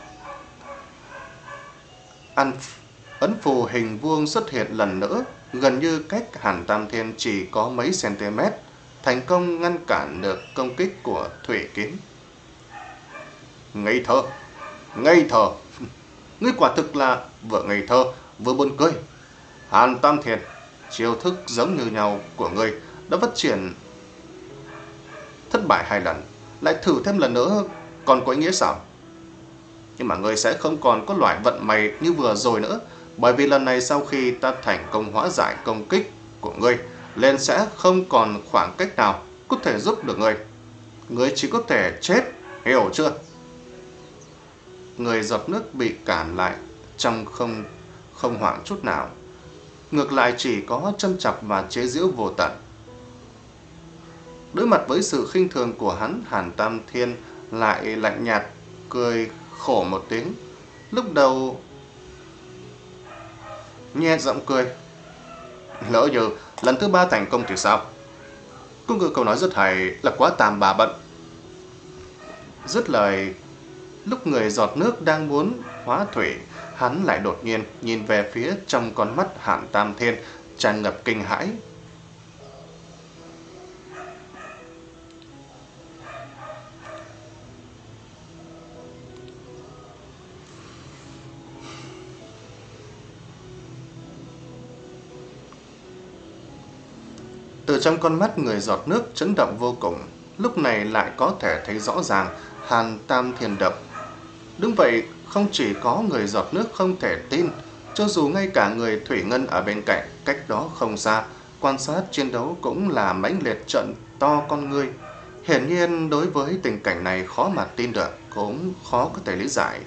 Speaker 1: Ăn ấn phù hình vuông xuất hiện lần nữa, gần như cách Hàn Tam Thiên chỉ có mấy cm, thành công ngăn cản được công kích của thủy kiếm. Ngây thơ, ngây thơ, ngươi quả thực là vừa ngây thơ vừa buồn cười. Hàn Tam Thiên, chiêu thức giống như nhau của ngươi đã phát triển thất bại hai lần, lại thử thêm lần nữa còn có ý nghĩa sao? Nhưng mà ngươi sẽ không còn có loại vận may như vừa rồi nữa, bởi vì lần này sau khi ta thành công hóa giải công kích của ngươi, lên sẽ không còn khoảng cách nào có thể giúp được ngươi. Ngươi chỉ có thể chết, hiểu chưa? Người giọt nước bị cản lại trong không không hoảng chút nào, ngược lại chỉ có châm chọc và chế giễu vô tận. Đối mặt với sự khinh thường của hắn, Hàn Tam Thiên lại lạnh nhạt cười khổ một tiếng. Lúc đầu nhe giọng cười, lỡ như lần thứ ba thành công thì sao? Có ngữ câu nói rất hay là quá tàm bà bận. Dứt lời, lúc người giọt nước đang muốn hóa thủy, hắn lại đột nhiên nhìn về phía trong con mắt Hàn Tam Thiên tràn ngập kinh hãi. Từ trong con mắt người giọt nước chấn động vô cùng, lúc này lại có thể thấy rõ ràng Hàn Tam Thiên đập. Đúng vậy, không chỉ có người giọt nước không thể tin, cho dù ngay cả người Thủy Ngân ở bên cạnh, cách đó không xa, quan sát chiến đấu cũng là mãnh liệt trợn to con ngươi. Hiển nhiên đối với tình cảnh này khó mà tin được, cũng khó có thể lý giải.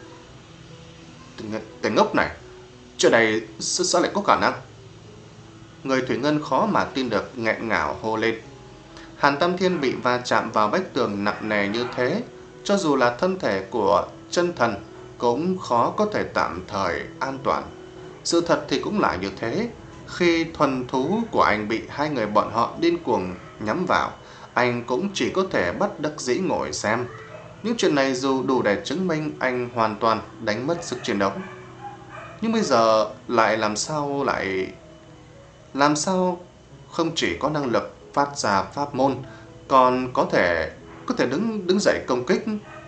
Speaker 1: Tên ngốc này, chuyện này sao lại có khả năng? Người Thủy Ngân khó mà tin được, nghẹn ngào hô lên. Hàn Tam Thiên bị va chạm vào vách tường nặng nề như thế, cho dù là thân thể của chân thần cũng khó có thể tạm thời an toàn. Sự thật thì cũng là như thế. Khi thuần thú của anh bị hai người bọn họ điên cuồng nhắm vào, anh cũng chỉ có thể bất đắc dĩ ngồi xem. Những chuyện này dù đủ để chứng minh anh hoàn toàn đánh mất sức chiến đấu, nhưng bây giờ lại làm sao lại... Làm sao không chỉ có năng lực phát ra pháp môn, còn có thể có thể đứng đứng dậy công kích.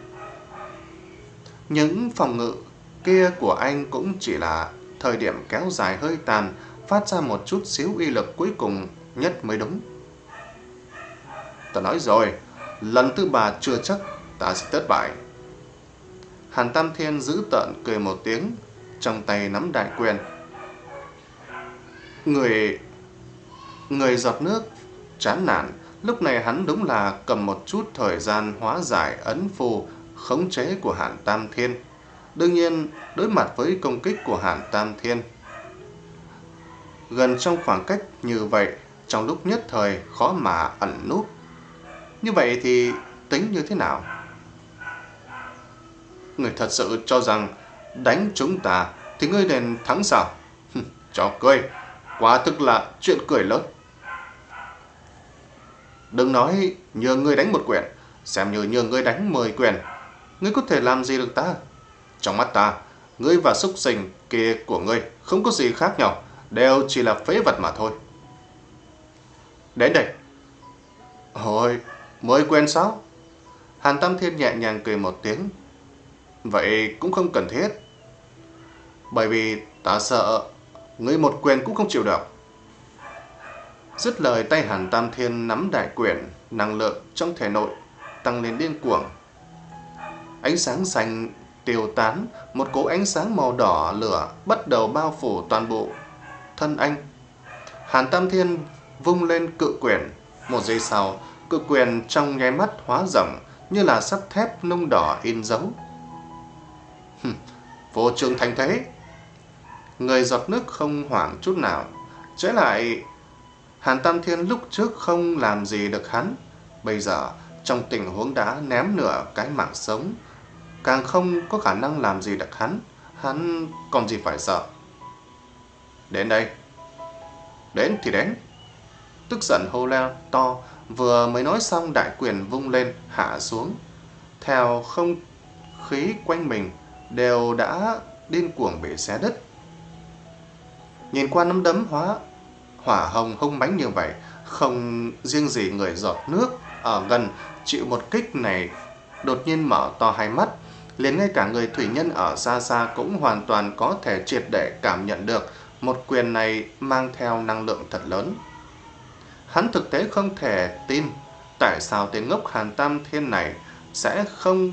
Speaker 1: Những phòng ngự kia của anh cũng chỉ là thời điểm kéo dài hơi tàn, phát ra một chút xíu uy lực cuối cùng nhất mới đúng. Ta nói rồi, lần thứ ba chưa chắc ta sẽ thất bại. Hàn Tam Thiên giữ tợn cười một tiếng, trong tay nắm đại quyền. Người Người giọt nước chán nản, lúc này hắn đúng là cầm một chút thời gian hóa giải ấn phù khống chế của Hàn Tam Thiên. Đương nhiên, đối mặt với công kích của Hàn Tam Thiên gần trong khoảng cách như vậy, trong lúc nhất thời khó mà ẩn núp. Như vậy thì tính như thế nào? Người thật sự cho rằng đánh chúng ta thì ngươi nên thắng sao? Cho cười, quả thực là chuyện cười lớn. Đừng nói nhờ ngươi đánh một quyền, xem như nhờ ngươi đánh mười quyền. Ngươi có thể làm gì được ta? Trong mắt ta, ngươi và súc sinh kia của ngươi không có gì khác nhau, đều chỉ là phế vật mà thôi. Đến đây. Ôi, mười quyền sao? Hàn Tam Thiên nhẹ nhàng cười một tiếng. Vậy cũng không cần thiết. Bởi vì Ta sợ ngươi một quyền cũng không chịu được. Dứt lời, tay Hàn Tam Thiên nắm đại quyền, năng lượng trong thể nội tăng lên điên cuồng. Ánh sáng xanh tiêu tán, một cỗ ánh sáng màu đỏ lửa bắt đầu bao phủ toàn bộ thân anh. Hàn Tam Thiên vung lên cự quyền, một giây sau, cự quyền trong nháy mắt hóa rộng như là sắt thép nung đỏ in dấu. Vô trương thành thế. Người giọt nước không hoảng chút nào. Trái lại, Hàn Tam Thiên lúc trước không làm gì được hắn, bây giờ trong tình huống đã ném nửa cái mạng sống, càng không có khả năng làm gì được hắn. Hắn còn gì phải sợ. Đến đây. Đến thì đến. Tức giận hô leo to, vừa mới nói xong, đại quyền vung lên hạ xuống, theo không khí quanh mình đều đã điên cuồng bị xé đứt. Nhìn qua nắm đấm hóa hỏa hồng hung mãnh như vậy, không riêng gì người giọt nước ở gần chịu một kích này đột nhiên mở to hai mắt, liền ngay cả người thủy nhân ở xa xa cũng hoàn toàn có thể triệt để cảm nhận được một quyền này mang theo năng lượng thật lớn. Hắn thực tế không thể tin tại sao tên ngốc Hàn Tam Thiên này sẽ không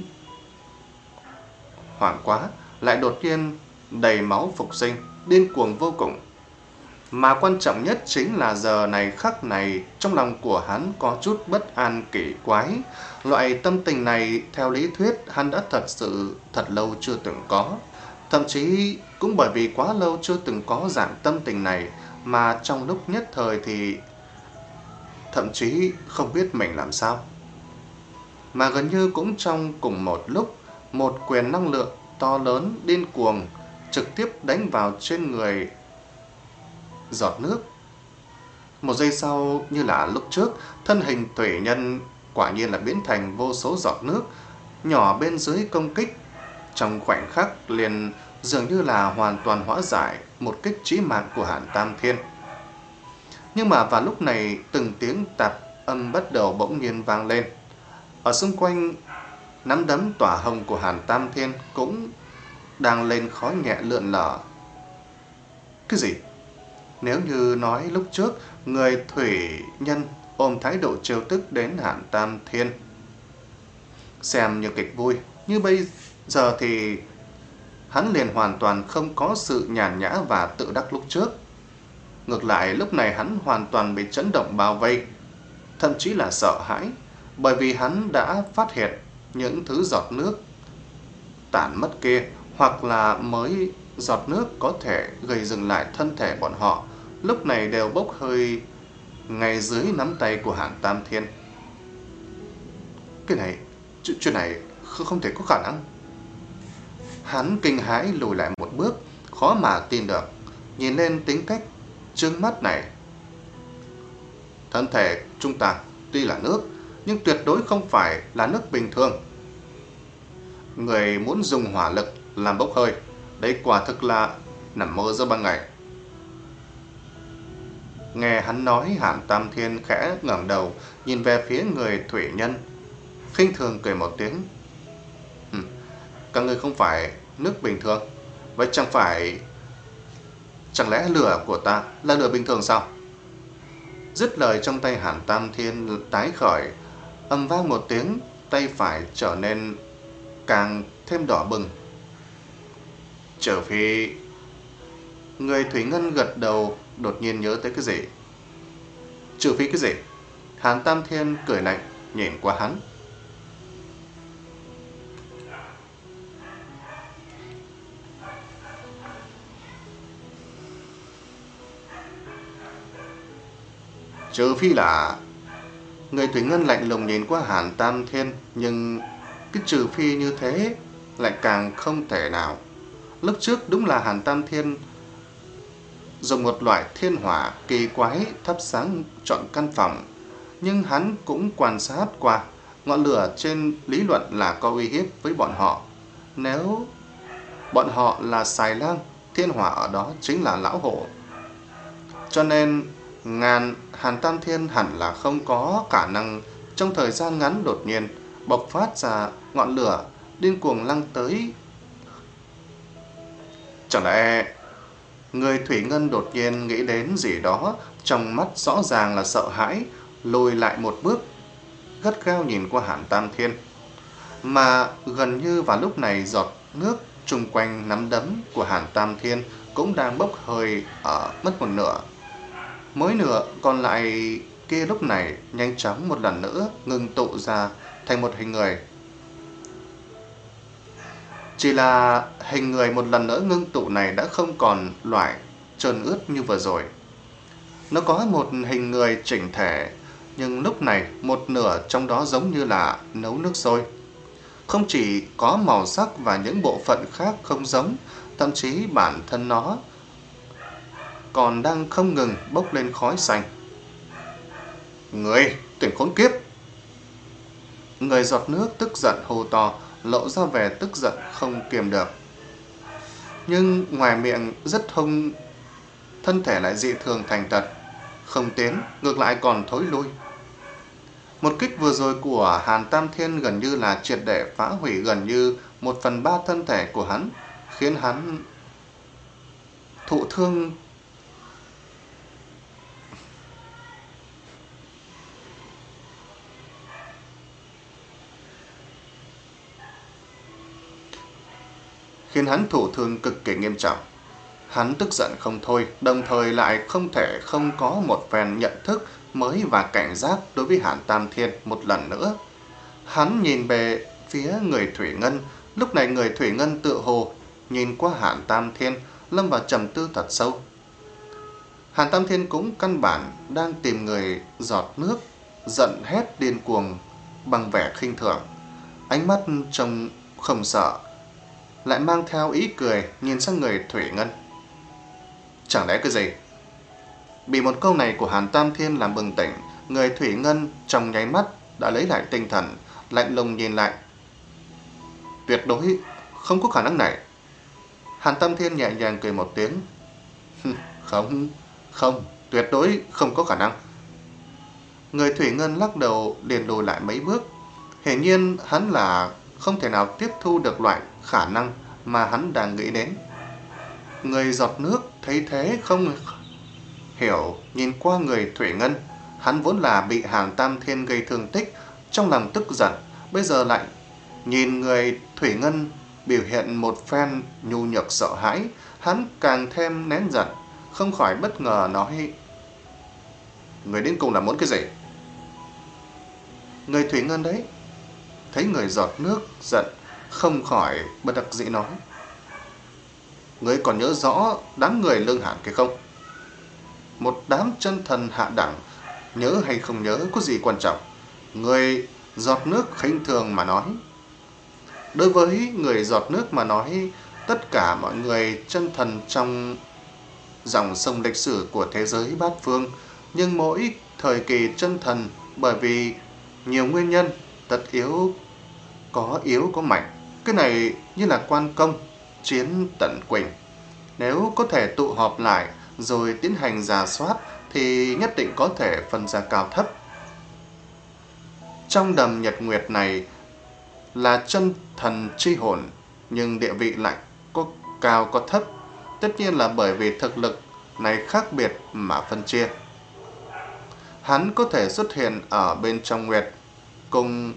Speaker 1: hoảng quá, lại đột nhiên đầy máu phục sinh, điên cuồng vô cùng. Mà quan trọng nhất chính là giờ này khắc này trong lòng của hắn có chút bất an kỳ quái. Loại tâm tình này theo lý thuyết hắn đã thật sự thật lâu chưa từng có. Thậm chí cũng bởi vì quá lâu chưa từng có dạng tâm tình này mà trong lúc nhất thời thì thậm chí không biết mình làm sao. Mà gần như cũng trong cùng một lúc, một quyền năng lượng to lớn điên cuồng trực tiếp đánh vào trên người giọt nước. Một giây sau, như là lúc trước, thân hình thủy nhân quả nhiên là biến thành vô số giọt nước nhỏ bên dưới công kích. Trong khoảnh khắc liền dường như là hoàn toàn hóa giải một kích chí mạng của Hàn Tam Thiên. Nhưng mà vào lúc này, từng tiếng tạp âm bắt đầu bỗng nhiên vang lên. Ở xung quanh, nắm đấm tỏa hồng của Hàn Tam Thiên cũng đang lên khói nhẹ lượn lờ. Cái gì? Nếu như nói lúc trước, người thủy nhân ôm thái độ trêu tức đến Hàn Tam Thiên, xem như kịch vui, như bây giờ thì hắn liền hoàn toàn không có sự nhàn nhã và tự đắc lúc trước. Ngược lại, lúc này hắn hoàn toàn bị chấn động bao vây, thậm chí là sợ hãi, bởi vì hắn đã phát hiện những thứ giọt nước tản mất kia, hoặc là mới giọt nước có thể gây dừng lại thân thể bọn họ, lúc này đều bốc hơi ngay dưới nắm tay của Hàn Tam Thiên. Cái này, chuyện này không thể có khả năng. Hắn kinh hãi lùi lại một bước, khó mà tin được, nhìn lên tính cách trướng mắt này. Thân thể chúng ta tuy là nước, nhưng tuyệt đối không phải là nước bình thường. Người muốn dùng hỏa lực làm bốc hơi, đây quả thực là nằm mơ giữa ban ngày. Nghe hắn nói, Hàn Tam Thiên khẽ ngẩng đầu nhìn về phía người thủy nhân, khinh thường cười một tiếng. Ừ, các người không phải nước bình thường, vậy chẳng phải chẳng lẽ lửa của ta là lửa bình thường sao? Dứt lời, trong tay Hàn Tam Thiên tái khởi, âm vang một tiếng, tay phải trở nên càng thêm đỏ bừng. Trở phi. Người thủy ngân gật đầu, đột nhiên nhớ tới cái gì. Trừ phi cái gì? Hàn Tam Thiên cười lạnh nhìn qua hắn. Trừ phi là... Người thủy ngân lạnh lùng nhìn qua Hàn Tam Thiên, nhưng cái trừ phi như thế lại càng không thể nào. Lúc trước đúng là Hàn Tam Thiên dùng một loại thiên hỏa kỳ quái thắp sáng trọn căn phòng, nhưng hắn cũng quan sát qua, ngọn lửa trên lý luận là có uy hiếp với bọn họ. Nếu bọn họ là xài lang, thiên hỏa ở đó chính là lão hổ. Cho nên ngàn Hàn Tam Thiên hẳn là không có khả năng trong thời gian ngắn đột nhiên bộc phát ra ngọn lửa điên cuồng lăng tới. Chẳng lẽ Người Thủy Ngân đột nhiên nghĩ đến gì đó, trong mắt rõ ràng là sợ hãi, lùi lại một bước, gắt gao nhìn qua Hàn Tam Thiên. Mà gần như vào lúc này, giọt nước chung quanh nắm đấm của Hàn Tam Thiên cũng đang bốc hơi ở mất một nửa. Mỗi nửa còn lại kia lúc này nhanh chóng một lần nữa ngưng tụ ra thành một hình người. Chỉ là hình người một lần nữa ngưng tụ này đã không còn loại trơn ướt như vừa rồi. Nó có một hình người chỉnh thể, nhưng lúc này một nửa trong đó giống như là nấu nước sôi. Không chỉ có màu sắc và những bộ phận khác không giống, thậm chí bản thân nó còn đang không ngừng bốc lên khói xanh. Người, tuyển khốn kiếp! Người giọt nước tức giận hô to, lộ ra vẻ tức giận không kiềm được. Nhưng ngoài miệng rất hung, thân thể lại dị thường thành tật, không tiến, ngược lại còn thối lui. Một kích vừa rồi của Hàn Tam Thiên gần như là triệt để phá hủy gần như một phần ba thân thể của hắn, khiến hắn thụ thương. Khiến hắn thụ thương cực kỳ nghiêm trọng. Hắn tức giận không thôi, đồng thời lại không thể không có một phen nhận thức mới và cảnh giác đối với Hàn Tam Thiên một lần nữa. Hắn nhìn về phía người Thủy Ngân, lúc này người Thủy Ngân tựa hồ nhìn qua Hàn Tam Thiên, lâm vào trầm tư thật sâu. Hàn Tam Thiên cũng căn bản đang tìm người giọt nước, giận hét điên cuồng bằng vẻ khinh thường. Ánh mắt trông không sợ, lại mang theo ý cười nhìn sang người Thủy Ngân. Chẳng lẽ cái gì? Bị một câu này của Hàn Tam Thiên làm bừng tỉnh, người Thủy Ngân trong nháy mắt đã lấy lại tinh thần, lạnh lùng nhìn lại. Tuyệt đối không có khả năng này. Hàn Tam Thiên nhẹ nhàng cười một tiếng. Không, không, tuyệt đối không có khả năng. Người Thủy Ngân lắc đầu liền lùi lại mấy bước. Hiển nhiên hắn là không thể nào tiếp thu được loại khả năng mà hắn đang nghĩ đến. Người giọt nước thấy thế không hiểu, nhìn qua người Thủy Ngân. Hắn vốn là bị Hàn Tam Thiên gây thương tích, trong lòng tức giận, bây giờ lại nhìn người Thủy Ngân biểu hiện một phen nhu nhược sợ hãi, hắn càng thêm nén giận, không khỏi bất ngờ nói: người đến cùng là muốn cái gì? Người Thủy Ngân đấy thấy người giọt nước giận, không khỏi bất đắc dĩ nói: người còn nhớ rõ đám người Lương Hàn kia không? Một đám chân thần hạ đẳng, nhớ hay không nhớ có gì quan trọng. Người giọt nước khinh thường mà nói. Đối với người giọt nước mà nói, tất cả mọi người chân thần trong dòng sông lịch sử của thế giới bát phương, nhưng mỗi thời kỳ chân thần bởi vì nhiều nguyên nhân, tất yếu có yếu có mạnh. Cái này như là quan công chiến tận quỳnh, nếu có thể tụ họp lại rồi tiến hành rà soát thì nhất định có thể phân ra cao thấp. Trong đầm Nhật Nguyệt này là chân thần chi hồn, nhưng địa vị lại có cao có thấp, tất nhiên là bởi vì thực lực này khác biệt mà phân chia. Hắn có thể xuất hiện ở bên trong Nguyệt cùng,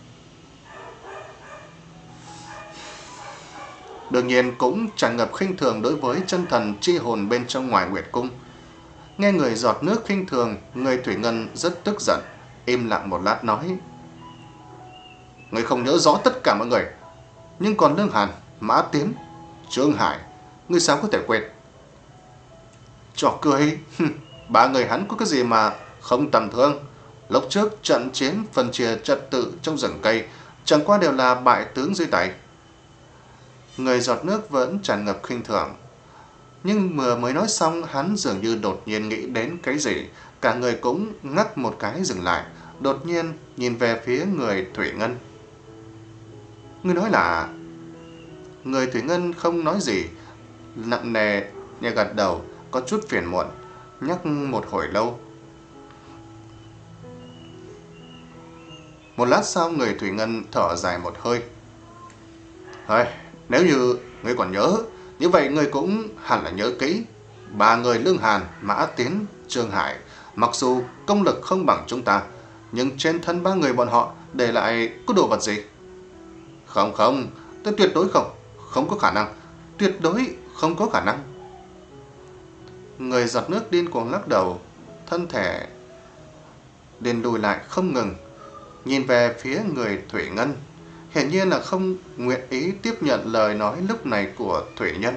Speaker 1: đương nhiên cũng tràn ngập khinh thường đối với chân thần chi hồn bên trong ngoài Nguyệt Cung. Nghe người giọt nước khinh thường, người Thủy Ngân rất tức giận, im lặng một lát nói: người không nhớ rõ tất cả mọi người, nhưng còn Lương Hàn, Mã Tiến, Trương Hải, ngươi sao có thể quên? Trò cười, ba người hắn có cái gì mà không tầm thường. Lúc trước trận chiến phân chia trật tự trong rừng cây, chẳng qua đều là bại tướng dưới tay. Người giọt nước vẫn tràn ngập khinh thường, nhưng vừa mới nói xong, hắn dường như đột nhiên nghĩ đến cái gì, cả người cũng ngắt một cái dừng lại, đột nhiên nhìn về phía người Thủy Ngân. Ngươi nói là... Người Thủy Ngân không nói gì, nặng nề nhẹ gật đầu, có chút phiền muộn, nhắc một hồi lâu. Một lát sau, người Thủy Ngân thở dài một hơi. Thôi, nếu như ngươi còn nhớ, như vậy ngươi cũng hẳn là nhớ kỹ. Ba người Lương Hàn, Mã Tiến, Trương Hải, mặc dù công lực không bằng chúng ta, nhưng trên thân ba người bọn họ để lại có đồ vật gì? Không không, tôi tuyệt đối không, không có khả năng, tuyệt đối không có khả năng. Người giọt nước điên cuồng lắc đầu, thân thể điên lùi lại không ngừng, nhìn về phía người Thủy Ngân, hiển nhiên là không nguyện ý tiếp nhận lời nói lúc này của Thủy Nhân.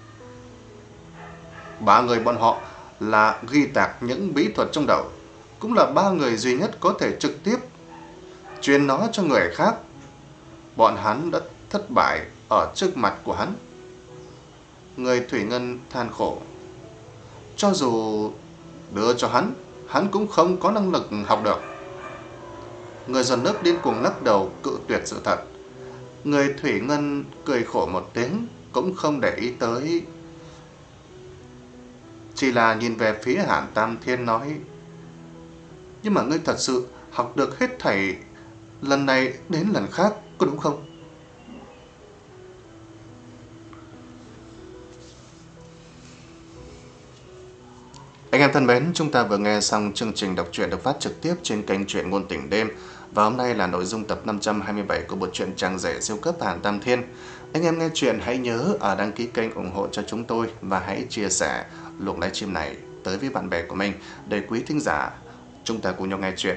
Speaker 1: Ba người bọn họ là ghi tạc những bí thuật trong đầu, cũng là ba người duy nhất có thể trực tiếp truyền nó cho người khác. Bọn hắn đã thất bại ở trước mặt của hắn. Người Thủy Ngân than khổ. Cho dù đưa cho hắn, hắn cũng không có năng lực học được. Người giọt nước điên cuồng lắc đầu cự tuyệt sự thật. Người Thủy Ngân cười khổ một tiếng, cũng không để ý tới, chỉ là nhìn về phía Hàn Tam Thiên nói: nhưng mà ngươi thật sự học được hết thảy lần này đến lần khác, có đúng không? Anh em thân mến, chúng ta vừa nghe xong chương trình đọc truyện được phát trực tiếp trên kênh Truyện Ngôn Tình Đêm. Và hôm nay là nội dung tập năm trăm hai mươi bảy của bộ truyện Chàng Rể Siêu Cấp Hàn Tam Thiên. Anh em nghe chuyện hãy nhớ ở đăng ký kênh ủng hộ cho chúng tôi và hãy chia sẻ luồng livestream này tới với bạn bè của mình để quý thính giả chúng ta cùng nhau nghe chuyện.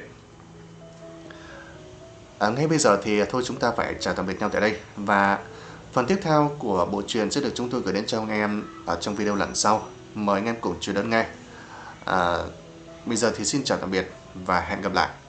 Speaker 1: À, ngay bây giờ thì thôi chúng ta phải chào tạm biệt nhau tại đây, và phần tiếp theo của bộ truyện sẽ được chúng tôi gửi đến cho anh em ở trong video lần sau. Mời anh em cùng chú đón nghe. À, bây giờ thì xin chào tạm biệt và hẹn gặp lại.